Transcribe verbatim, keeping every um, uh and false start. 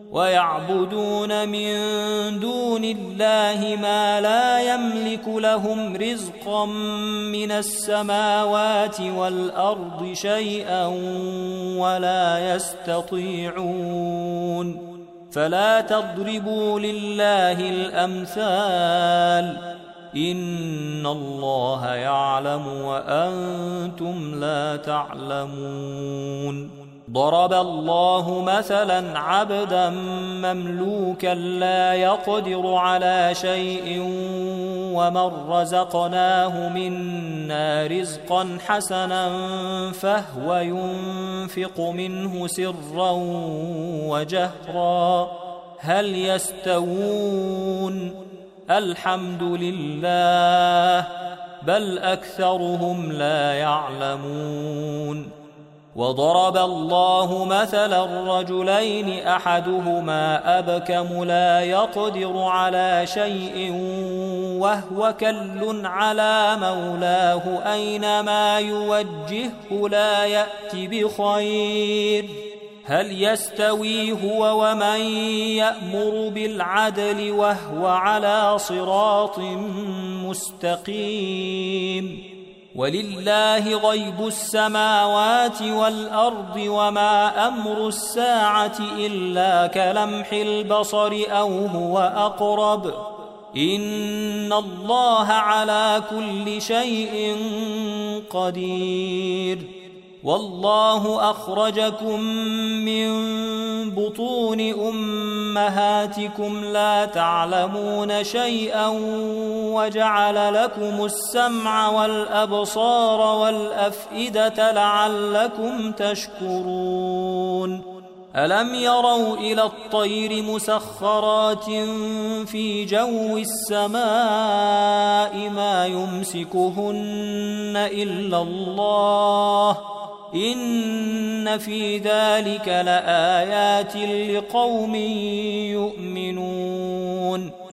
ويعبدون من دون الله ما لا يملك لهم رزقا من السماوات والأرض شيئا ولا يستطيعون فلا تضربوا لله الأمثال إن الله يعلم وأنتم لا تعلمون ضرب الله مثلا عبدا مملوكا لا يقدر على شيء ومن رزقناه منا رزقا حسنا فهو ينفق منه سرا وجهرا هل يستوون الحمد لله بل أكثرهم لا يعلمون وضرب الله مثلا رجلين أحدهما أبكم لا يقدر على شيء وهو كل على مولاه أينما يوجهه لا يأتي بخير هل يستوي هو ومن يأمر بالعدل وهو على صراط مستقيم ولله غيب السماوات والأرض وما أمر الساعة إلا كلمح البصر أو هو أقرب إن الله على كل شيء قدير والله أخرجكم من بطون أمهاتكم لا تعلمون شيئا وجعل لكم السمع والأبصار والأفئدة لعلكم تشكرون ألم يروا إلى الطير مسخرات في جو السماء ما يمسكهن إلا الله إن في ذلك لآيات لقوم يؤمنون